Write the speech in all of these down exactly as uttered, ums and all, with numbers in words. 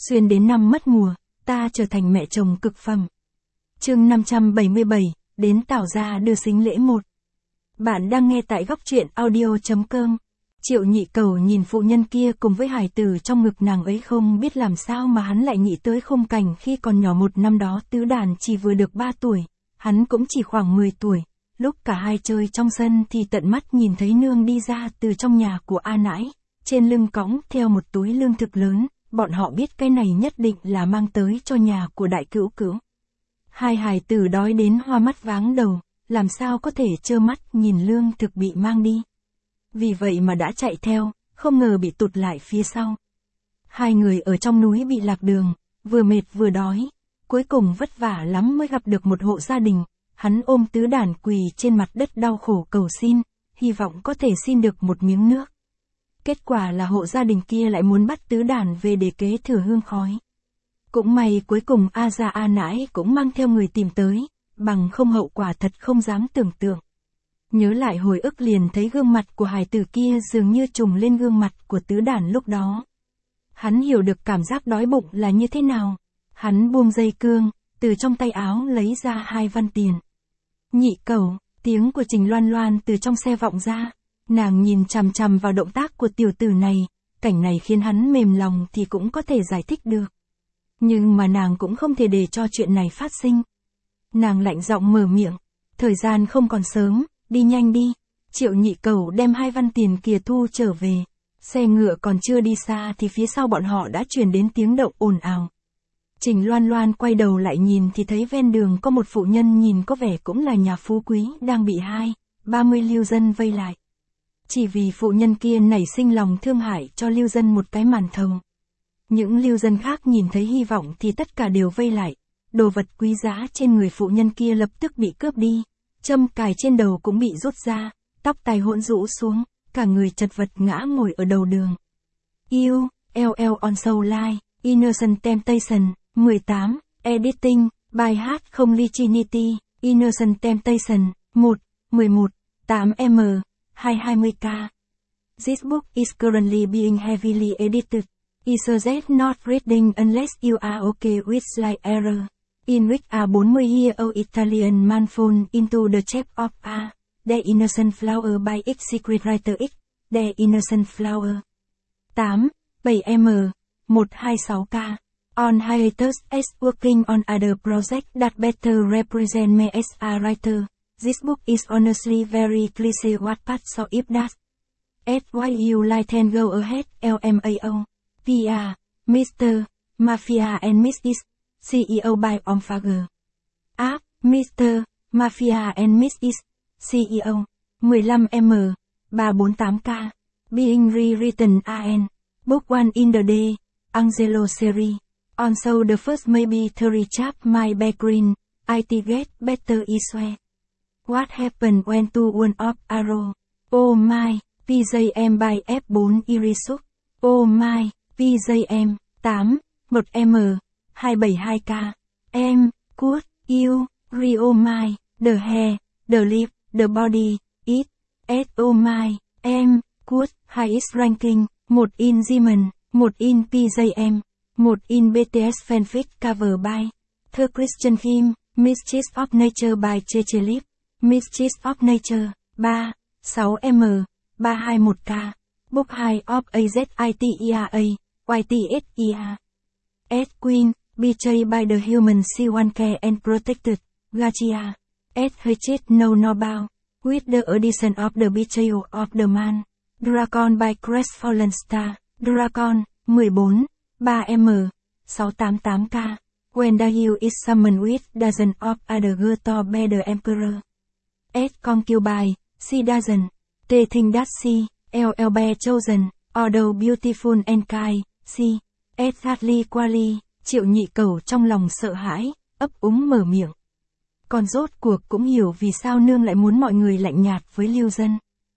Xuyên đến năm mất mùa, ta trở thành mẹ chồng cực phẩm. Chương năm trăm bảy mươi bảy, đến Tảo gia đưa sính lễ một. Bạn đang nghe tại góc truyện audio chấm com. Triệu Nhị Cẩu nhìn phụ nhân kia cùng với hài tử trong ngực nàng ấy, không biết làm sao mà hắn lại nghĩ tới khung cảnh khi còn nhỏ một năm đó Tứ Đản chỉ vừa được ba tuổi, hắn cũng chỉ khoảng mười tuổi. Lúc cả hai chơi trong sân thì tận mắt nhìn thấy nương đi ra từ trong nhà của A Nãi, trên lưng cõng theo một túi lương thực lớn, bọn họ biết cái này nhất định là mang tới cho nhà của đại cữu cữu. Hai hài tử đói đến hoa mắt váng đầu, làm sao có thể trơ mắt nhìn lương thực bị mang đi. Vì vậy mà đã chạy theo, không ngờ bị tụt lại phía sau. Hai người ở trong núi bị lạc đường, vừa mệt vừa đói, cuối cùng vất vả lắm mới gặp được một hộ gia đình. Hắn ôm Tứ Đản quỳ trên mặt đất đau khổ cầu xin, hy vọng có thể xin được một miếng nước. Kết quả là hộ gia đình kia lại muốn bắt Tứ Đản về để kế thừa hương khói. Cũng may cuối cùng A gia A Nãi cũng mang theo người tìm tới, bằng không hậu quả thật không dám tưởng tượng. Nhớ lại hồi ức liền thấy gương mặt của hài tử kia dường như trùng lên gương mặt của Tứ Đản lúc đó. Hắn hiểu được cảm giác đói bụng là như thế nào. Hắn buông dây cương, từ trong tay áo lấy ra hai văn tiền. Nhị Cẩu, tiếng của Trình Loan Loan từ trong xe vọng ra. Nàng nhìn chằm chằm vào động tác của tiểu tử này, cảnh này khiến hắn mềm lòng thì cũng có thể giải thích được. Nhưng mà nàng cũng không thể để cho chuyện này phát sinh. Nàng lạnh giọng mở miệng, thời gian không còn sớm, đi nhanh đi. Triệu Nhị Cẩu đem hai văn tiền kia thu trở về. Xe ngựa còn chưa đi xa thì phía sau bọn họ đã truyền đến tiếng động ồn ào. Trình Loan Loan quay đầu lại nhìn thì thấy ven đường có một phụ nhân nhìn có vẻ cũng là nhà phú quý đang bị hai, ba mươi lưu dân vây lại. Chỉ vì phụ nhân kia nảy sinh lòng thương hại cho lưu dân một cái màn thầu. Những lưu dân khác nhìn thấy hy vọng thì tất cả đều vây lại. Đồ vật quý giá trên người phụ nhân kia lập tức bị cướp đi. Châm cài trên đầu cũng bị rút ra, tóc tai hỗn rũ xuống, cả người chật vật ngã ngồi ở đầu đường. Yêu, L L on Soul Live, Innocent Temptation, mười tám, Editing, bài hát không Virginity, Innocent Temptation, một, mười một, tám M, hai trăm hai mươi K. This book is currently being heavily edited. I suggest not reading unless you are okay with slight error. In which a forty-year-old Italian man falls into the trap of a The Innocent Flower by its secret writer X. The Innocent Flower. tám, bảy M, một trăm hai mươi sáu K. On hiatus as working on other projects that better represent me as a writer. This book is honestly very cliché what parts of it does. As why you like then go ahead, L M A O. P R, Mister Mafia and Missus C E O by Omfager. App, Mister Mafia and Missus C E O. mười lăm M, ba trăm bốn mươi tám K. Being rewritten an. Book one in the day. Angelo Series. On so the first maybe three chap my background. I get better elsewhere. What happened when to one of arrow? Oh my, P J M by F four Irisuk. Oh my, P J M, tám, một M, hai trăm bảy mươi hai K. Em, could, you, Rio my, the hair, the lip, the body, it, at oh my, em, could, highest ranking, một in Zeman, một in P J M, một in B T S fanfic cover by The Christian Hymn, Mistress of Nature by Chechelip, Mistress of Nature, ba, sáu M, ba trăm hai mươi mốt K. Book two of A Z I T E R A, Y T S E R. S Queen, betrayed by the human she one care and protected, Gachia. S H no no bow, with the addition of the betrayal of the man. Dragon by Crestfallen Star, Dragon, mười bốn, ba M, sáu trăm tám mươi tám K. When the hill is summoned with dozen of other girls by the emperor. S concubine, she doesn't, they think that she, L L be chosen, although beautiful and kind, she, exactly quali. Triệu Nhị Cẩu trong lòng sợ hãi, ấp úng mở miệng. Còn rốt cuộc cũng hiểu vì sao nương lại muốn mọi người lạnh nhạt với lưu dân.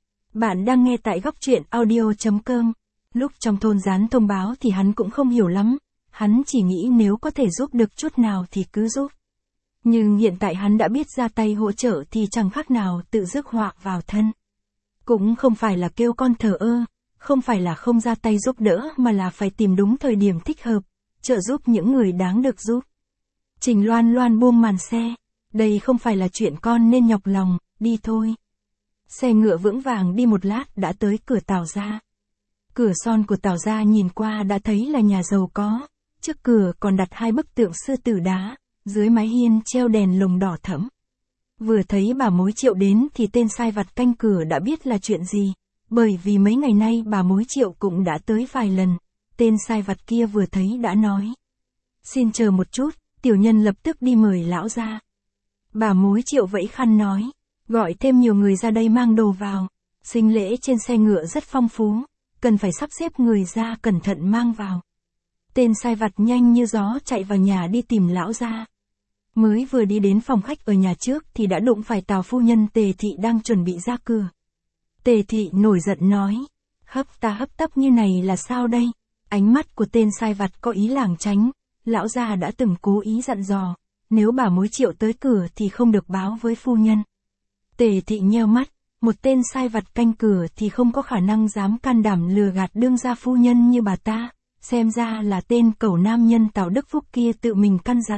Bạn đang nghe tại góc truyện audio chấm com. Lúc trong thôn dán thông báo thì hắn cũng không hiểu lắm, hắn chỉ nghĩ nếu có thể giúp được chút nào thì cứ giúp. Nhưng hiện tại hắn đã biết ra tay hỗ trợ thì chẳng khác nào tự rước họa vào thân. Cũng không phải là kêu con thờ ơ, không phải là không ra tay giúp đỡ mà là phải tìm đúng thời điểm thích hợp. trợ giúp những người đáng được giúp. Trình Loan Loan buông màn xe, đây không phải là chuyện con nên nhọc lòng, đi thôi. Xe ngựa vững vàng đi một lát đã tới cửa Tào gia. Cửa son của Tào gia nhìn qua đã thấy là nhà giàu có, trước cửa còn đặt hai bức tượng sư tử đá, dưới mái hiên treo đèn lồng đỏ thẫm. Vừa thấy bà mối Triệu đến thì tên sai vặt canh cửa đã biết là chuyện gì, bởi vì mấy ngày nay bà mối Triệu cũng đã tới vài lần, tên sai vặt kia vừa thấy đã nói. Xin chờ một chút, tiểu nhân lập tức đi mời lão ra. Bà mối Triệu vẫy khăn nói, gọi thêm nhiều người ra đây mang đồ vào, sinh lễ trên xe ngựa rất phong phú, cần phải sắp xếp người ra cẩn thận mang vào. Tên sai vặt nhanh như gió chạy vào nhà đi tìm lão ra. Mới vừa đi đến phòng khách ở nhà trước thì đã đụng phải Tào phu nhân Tề Thị đang chuẩn bị ra cửa. Tề Thị nổi giận nói, hấp ta hấp tấp như này là sao đây? Ánh mắt của tên sai vặt có ý lảng tránh, lão gia đã từng cố ý dặn dò, nếu bà mối Triệu tới cửa thì không được báo với phu nhân. Tề Thị nheo mắt, một tên sai vặt canh cửa thì không có khả năng dám can đảm lừa gạt đương gia phu nhân như bà ta, xem ra là tên cẩu nam nhân Tào Đức Phúc kia tự mình căn dặn.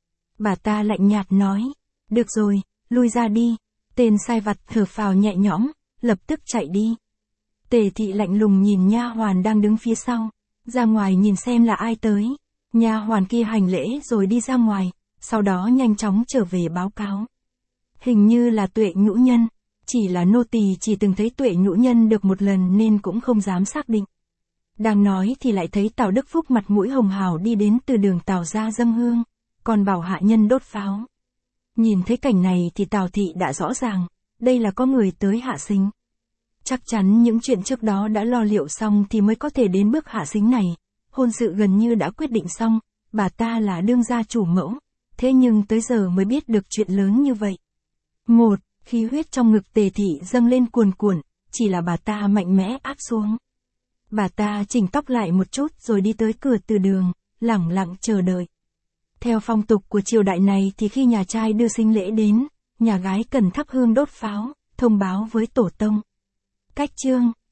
Bà ta lạnh nhạt nói, được rồi, lui ra đi. Tên sai vặt thở phào nhẹ nhõm, lập tức chạy đi. Tề Thị lạnh lùng nhìn nha hoàn đang đứng phía sau, ra ngoài nhìn xem là ai tới. Nha hoàn kia hành lễ rồi đi ra ngoài, sau đó nhanh chóng trở về báo cáo. Hình như là Tuệ Nhũ Nhân, chỉ là nô tỳ chỉ từng thấy Tuệ Nhũ Nhân được một lần nên cũng không dám xác định. Đang nói thì lại thấy Tào Đức Phúc mặt mũi hồng hào đi đến từ đường Tào gia dâng hương, còn bảo hạ nhân đốt pháo. Nhìn thấy cảnh này thì Tào Thị đã rõ ràng, đây là có người tới hạ sính. Chắc chắn những chuyện trước đó đã lo liệu xong thì mới có thể đến bước hạ sính này. Hôn sự gần như đã quyết định xong, bà ta là đương gia chủ mẫu, thế nhưng tới giờ mới biết được chuyện lớn như vậy. Một, khí huyết trong ngực Tề Thị dâng lên cuồn cuộn, chỉ là bà ta mạnh mẽ áp xuống. Bà ta chỉnh tóc lại một chút rồi đi tới cửa từ đường, lẳng lặng chờ đợi. Theo phong tục của triều đại này thì khi nhà trai đưa sinh lễ đến, nhà gái cần thắp hương đốt pháo, thông báo với tổ tông. Cách chương